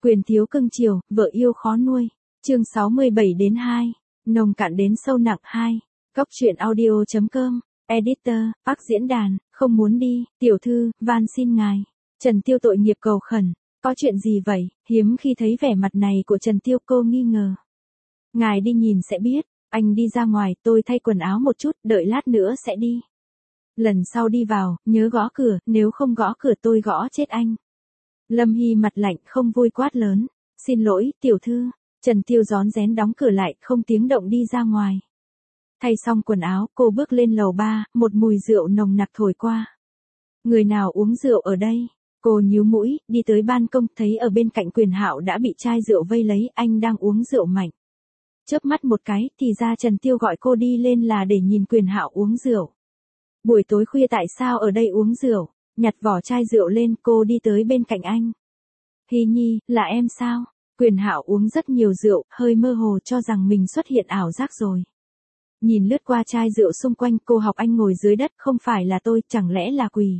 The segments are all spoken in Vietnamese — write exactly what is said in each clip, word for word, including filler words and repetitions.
Quyền thiếu cưng chiều, vợ yêu khó nuôi. Chương sáu mươi bảy đến hai. Nồng cạn đến sâu nặng hai. Góc truyện audio.com. Editor, Park diễn đàn, không muốn đi, tiểu thư, van xin ngài. Trần Tiêu tội nghiệp cầu khẩn. Có chuyện gì vậy? Hiếm khi thấy vẻ mặt này của Trần Tiêu, cô nghi ngờ. Ngài đi nhìn sẽ biết. Anh đi ra ngoài, tôi thay quần áo một chút, đợi lát nữa sẽ đi. Lần sau đi vào, nhớ gõ cửa, nếu không gõ cửa tôi gõ chết anh. Lâm Hy mặt lạnh không vui quát lớn. Xin lỗi, tiểu thư. Trần Tiêu rón rén đóng cửa lại, không tiếng động đi ra ngoài. Thay xong quần áo, cô bước lên lầu ba, một mùi rượu nồng nặc thổi qua. Người nào uống rượu ở đây? Cô nhíu mũi, đi tới ban công, thấy ở bên cạnh Quyền Hạo đã bị chai rượu vây lấy, anh đang uống rượu mạnh. Chớp mắt một cái, thì ra Trần Tiêu gọi cô đi lên là để nhìn Quyền Hạo uống rượu. Buổi tối khuya tại sao ở đây uống rượu? Nhặt vỏ chai rượu lên, cô đi tới bên cạnh anh. Hy Nhi, là em sao? Quyền Hạo uống rất nhiều rượu, hơi mơ hồ cho rằng mình xuất hiện ảo giác rồi. Nhìn lướt qua chai rượu xung quanh, cô học anh ngồi dưới đất, không phải là tôi, chẳng lẽ là quỷ?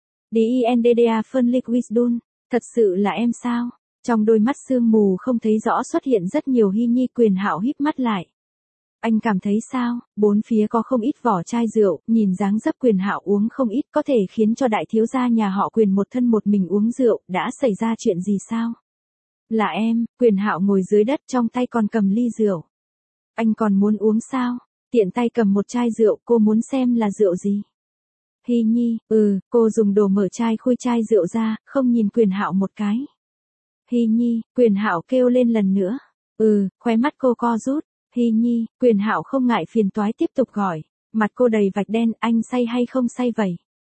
Diendda phân liquidun, thật sự là em sao? Trong đôi mắt sương mù không thấy rõ xuất hiện rất nhiều Hy Nhi. Quyền Hạo híp mắt lại. Anh cảm thấy sao? Bốn phía có không ít vỏ chai rượu, nhìn dáng dấp Quyền Hạo uống không ít có thể khiến cho đại thiếu gia nhà họ Quyền một thân một mình uống rượu, đã xảy ra chuyện gì sao? Là em. Quyền Hạo ngồi dưới đất, trong tay còn cầm ly rượu. Anh còn muốn uống sao? Tiện tay cầm một chai rượu, cô muốn xem là rượu gì? Hy Nhi, ừ, cô dùng đồ mở chai khui chai rượu ra, không nhìn Quyền Hạo một cái. Hy Nhi, Quyền Hạo kêu lên lần nữa. Ừ, khóe mắt cô co rút. Hy Nhi, Quyền Hạo không ngại phiền toái tiếp tục gọi. Mặt cô đầy vạch đen, anh say hay không say vậy?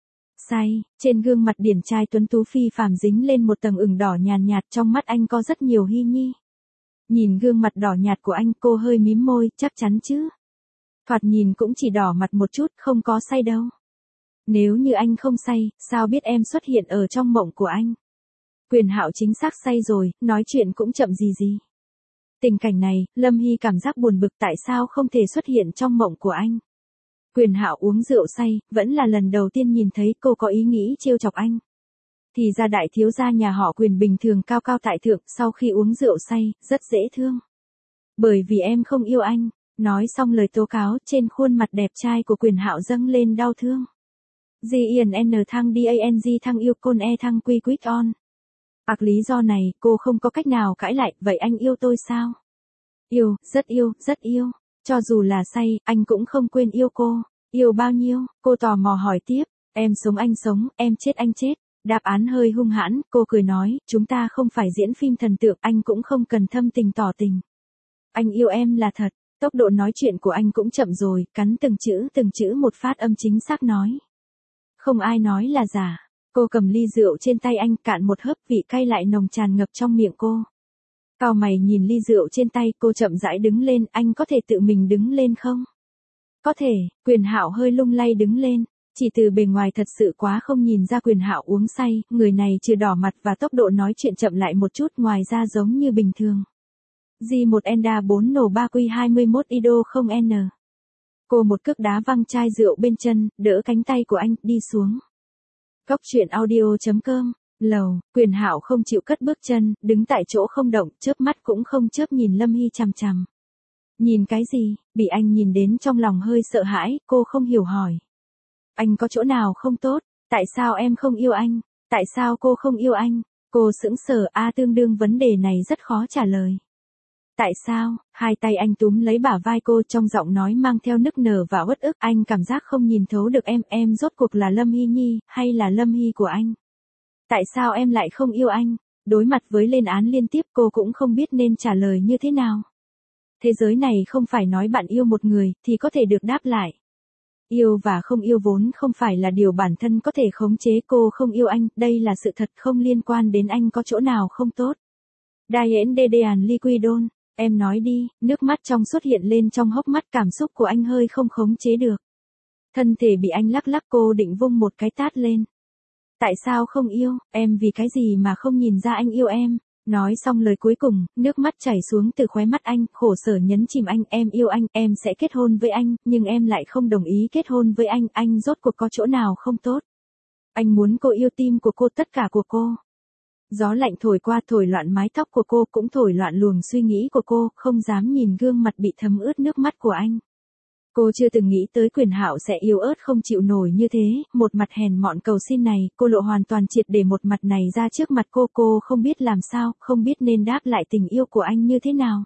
Say. Trên gương mặt điển trai tuấn tú phi phàm dính lên một tầng ửng đỏ nhàn nhạt, trong mắt anh có rất nhiều Hy Nhi. Nhìn gương mặt đỏ nhạt của anh, cô hơi mím môi, chắc chắn chứ? Thoạt nhìn cũng chỉ đỏ mặt một chút, không có say đâu. Nếu như anh không say, sao biết em xuất hiện ở trong mộng của anh? Quyền Hạo chính xác say rồi, nói chuyện cũng chậm gì gì. Tình cảnh này, Lâm Hy cảm giác buồn bực, tại sao không thể xuất hiện trong mộng của anh. Quyền Hạo uống rượu say, vẫn là lần đầu tiên nhìn thấy cô có ý nghĩ trêu chọc anh. Thì ra đại thiếu gia nhà họ Quyền bình thường cao cao tại thượng, sau khi uống rượu say, rất dễ thương. Bởi vì em không yêu anh. Nói xong lời tố cáo, trên khuôn mặt đẹp trai của Quyền Hạo dâng lên đau thương. G I N N thăng D A N G thăng yêu côn E thăng quy quýt on. Ặc lý do này, cô không có cách nào cãi lại, vậy anh yêu tôi sao? Yêu, rất yêu, rất yêu. Cho dù là say, anh cũng không quên yêu cô. Yêu bao nhiêu? Cô tò mò hỏi tiếp. Em sống anh sống, em chết anh chết. Đáp án hơi hung hãn, cô cười nói, chúng ta không phải diễn phim thần tượng, anh cũng không cần thâm tình tỏ tình. Anh yêu em là thật. Tốc độ nói chuyện của anh cũng chậm rồi, cắn từng chữ từng chữ một phát âm chính xác nói. Không ai nói là giả. Cô cầm ly rượu trên tay anh, cạn một hớp, vị cay lại nồng tràn ngập trong miệng cô. Cau mày nhìn ly rượu trên tay, cô chậm rãi đứng lên, anh có thể tự mình đứng lên không? Có thể. Quyền Hạo hơi lung lay đứng lên. Chỉ từ bề ngoài thật sự quá không nhìn ra Quyền Hạo uống say, người này trừ đỏ mặt và tốc độ nói chuyện chậm lại một chút, ngoài ra giống như bình thường. G một Enda bốn nổ ba Q hai mươi mốt Ido không N. Cô một cước đá văng chai rượu bên chân, đỡ cánh tay của anh, đi xuống. Góc truyện audio.com. Lầu, Quyền Hạo không chịu cất bước chân, đứng tại chỗ không động, chớp mắt cũng không chớp nhìn Lâm Hy chằm chằm. Nhìn cái gì? Bị anh nhìn đến trong lòng hơi sợ hãi, cô không hiểu hỏi. Anh có chỗ nào không tốt? Tại sao em không yêu anh? Tại sao cô không yêu anh? Cô sững sờ, a tương đương vấn đề này rất khó trả lời. Tại sao? Hai tay anh túm lấy bả vai cô, trong giọng nói mang theo nức nở và uất ức, anh cảm giác không nhìn thấu được em, em rốt cuộc là Lâm Hy Nhi, hay là Lâm Hy của anh? Tại sao em lại không yêu anh? Đối mặt với lên án liên tiếp, cô cũng không biết nên trả lời như thế nào. Thế giới này không phải nói bạn yêu một người, thì có thể được đáp lại. Yêu và không yêu vốn không phải là điều bản thân có thể khống chế, cô không yêu anh, đây là sự thật, không liên quan đến anh có chỗ nào không tốt. Dienddean liquidon. Em nói đi. Nước mắt trong xuất hiện lên trong hốc mắt, cảm xúc của anh hơi không khống chế được. Thân thể bị anh lắc lắc, cô định vung một cái tát lên. Tại sao không yêu, em vì cái gì mà không nhìn ra anh yêu em? Nói xong lời cuối cùng, nước mắt chảy xuống từ khóe mắt anh, khổ sở nhấn chìm anh, em yêu anh, em sẽ kết hôn với anh, nhưng em lại không đồng ý kết hôn với anh, anh rốt cuộc có chỗ nào không tốt? Anh muốn cô yêu tim của cô, tất cả của cô. Gió lạnh thổi qua thổi loạn mái tóc của cô cũng thổi loạn luồng suy nghĩ của cô, không dám nhìn gương mặt bị thấm ướt nước mắt của anh. Cô chưa từng nghĩ tới Quyền Hạo sẽ yếu ớt không chịu nổi như thế, một mặt hèn mọn cầu xin này, cô lộ hoàn toàn triệt để một mặt này ra trước mặt cô, cô không biết làm sao, không biết nên đáp lại tình yêu của anh như thế nào.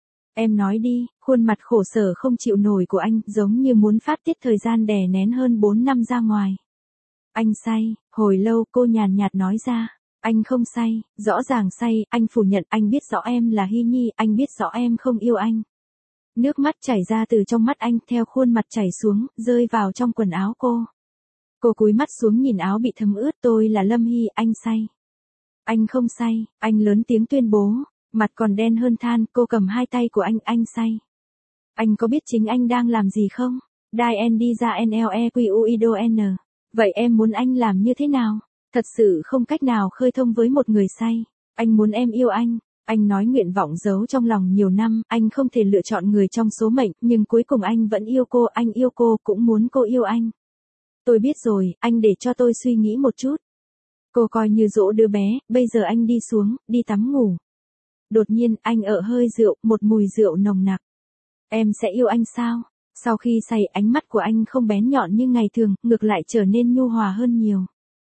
Em nói đi, khuôn mặt khổ sở không chịu nổi của anh, giống như muốn phát tiết thời gian đè nén hơn bốn năm ra ngoài. Anh say, hồi lâu cô nhàn nhạt nói ra. Anh không say, rõ ràng say, anh phủ nhận, anh biết rõ em là Hy Nhi, anh biết rõ em không yêu anh. Nước mắt chảy ra từ trong mắt anh, theo khuôn mặt chảy xuống, rơi vào trong quần áo cô. Cô cúi mắt xuống nhìn áo bị thấm ướt, tôi là Lâm Hy, anh say. Anh không say, anh lớn tiếng tuyên bố, mặt còn đen hơn than, cô cầm hai tay của anh, anh say. Anh có biết chính anh đang làm gì không? Đai N đi ra N L E Q U I D O N. Vậy em muốn anh làm như thế nào? Thật sự không cách nào khơi thông với một người say. Anh muốn em yêu anh. Anh nói nguyện vọng giấu trong lòng nhiều năm, anh không thể lựa chọn người trong số mệnh, nhưng cuối cùng anh vẫn yêu cô, anh yêu cô, cũng muốn cô yêu anh. Tôi biết rồi, anh để cho tôi suy nghĩ một chút. Cô coi như dỗ đứa bé, bây giờ anh đi xuống, đi tắm ngủ. Đột nhiên, anh ợ hơi rượu, một mùi rượu nồng nặc. Em sẽ yêu anh sao? Sau khi say, ánh mắt của anh không bén nhọn như ngày thường, ngược lại trở nên nhu hòa hơn nhiều.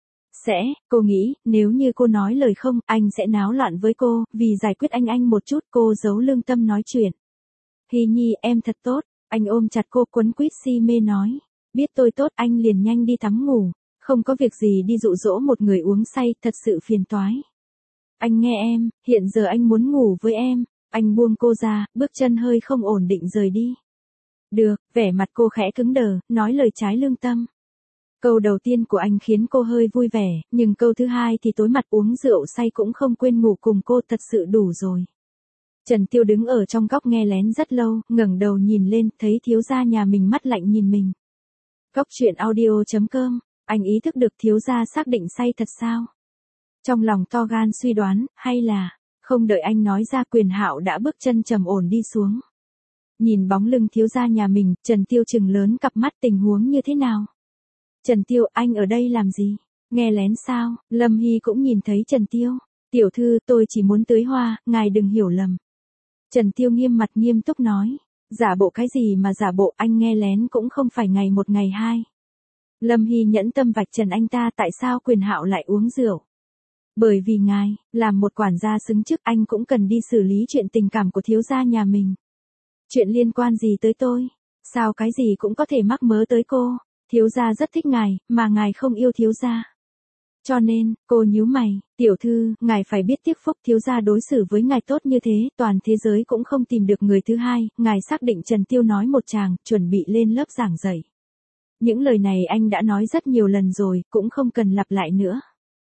Sẽ, cô nghĩ, nếu như cô nói lời không, anh sẽ náo loạn với cô, vì giải quyết anh anh một chút, cô giấu lương tâm nói chuyện. Hy Nhi, em thật tốt, anh ôm chặt cô quấn quýt si mê nói. Biết tôi tốt, anh liền nhanh đi tắm ngủ, không có việc gì đi dụ dỗ một người uống say, thật sự phiền toái. Anh nghe em, hiện giờ anh muốn ngủ với em, anh buông cô ra, bước chân hơi không ổn định rời đi. Được, vẻ mặt cô khẽ cứng đờ, nói lời trái lương tâm. Câu đầu tiên của anh khiến cô hơi vui vẻ, nhưng câu thứ hai thì tối mặt uống rượu say cũng không quên ngủ cùng cô, thật sự đủ rồi. Trần Tiêu đứng ở trong góc nghe lén rất lâu, ngẩng đầu nhìn lên, thấy thiếu gia nhà mình mắt lạnh nhìn mình. Cốc truyện audio chấm com, anh ý thức được thiếu gia xác định say thật sao? Trong lòng to gan suy đoán, hay là, không đợi anh nói ra Quyền Hạo đã bước chân trầm ổn đi xuống. Nhìn bóng lưng thiếu gia nhà mình, Trần Tiêu trừng lớn cặp mắt, tình huống như thế nào? Trần Tiêu, anh ở đây làm gì? Nghe lén sao? Lâm Hy cũng nhìn thấy Trần Tiêu. Tiểu thư, tôi chỉ muốn tưới hoa, ngài đừng hiểu lầm. Trần Tiêu nghiêm mặt nghiêm túc nói. Giả bộ cái gì mà giả bộ, anh nghe lén cũng không phải ngày một ngày hai. Lâm Hy nhẫn tâm vạch trần anh ta, tại sao Quyền Hạo lại uống rượu? Bởi vì ngài, làm một quản gia xứng chức, anh cũng cần đi xử lý chuyện tình cảm của thiếu gia nhà mình. Chuyện liên quan gì tới tôi? Sao cái gì cũng có thể mắc mớ tới cô? Thiếu gia rất thích ngài, mà ngài không yêu thiếu gia. Cho nên, cô nhíu mày, tiểu thư, ngài phải biết tiếc phúc, thiếu gia đối xử với ngài tốt như thế, toàn thế giới cũng không tìm được người thứ hai, ngài xác định. Trần Tiêu nói một tràng, chuẩn bị lên lớp giảng dạy. Những lời này anh đã nói rất nhiều lần rồi, cũng không cần lặp lại nữa.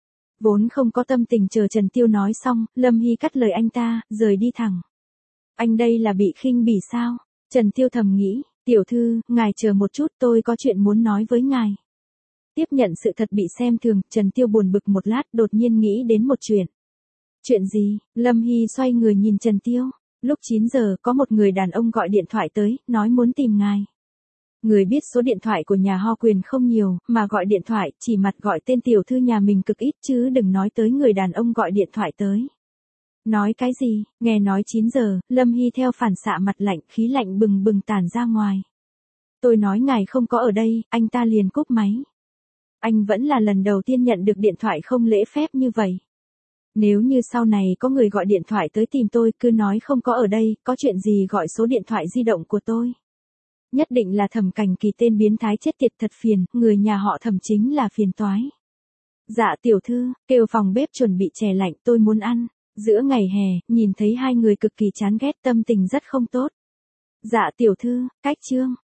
Vốn không có tâm tình chờ Trần Tiêu nói xong, Lâm Hy cắt lời anh ta, rời đi thẳng. Anh đây là bị khinh bỉ sao? Trần Tiêu thầm nghĩ, tiểu thư, ngài chờ một chút, tôi có chuyện muốn nói với ngài. Tiếp nhận sự thật bị xem thường, Trần Tiêu buồn bực một lát, đột nhiên nghĩ đến một chuyện. Chuyện gì? Lâm Hy xoay người nhìn Trần Tiêu. Lúc chín giờ, có một người đàn ông gọi điện thoại tới, nói muốn tìm ngài. Người biết số điện thoại của nhà Ho Quyền không nhiều, mà gọi điện thoại, chỉ mặt gọi tên tiểu thư nhà mình cực ít, chứ đừng nói tới người đàn ông gọi điện thoại tới. Nói cái gì? Nghe nói chín giờ, Lâm Hy theo phản xạ mặt lạnh, khí lạnh bừng bừng tản ra ngoài. Tôi nói ngài không có ở đây, anh ta liền cúp máy. Anh vẫn là lần đầu tiên nhận được điện thoại không lễ phép như vậy. Nếu như sau này có người gọi điện thoại tới tìm tôi, cứ nói không có ở đây, có chuyện gì gọi số điện thoại di động của tôi. Nhất định là Thẩm Cảnh Kỳ, tên biến thái chết tiệt thật phiền, người nhà họ Thẩm chính là phiền toái. Dạ tiểu thư, kêu phòng bếp chuẩn bị chè lạnh, tôi muốn ăn. Giữa ngày hè, nhìn thấy hai người cực kỳ chán ghét, tâm tình rất không tốt. Dạ tiểu thư, cách chương.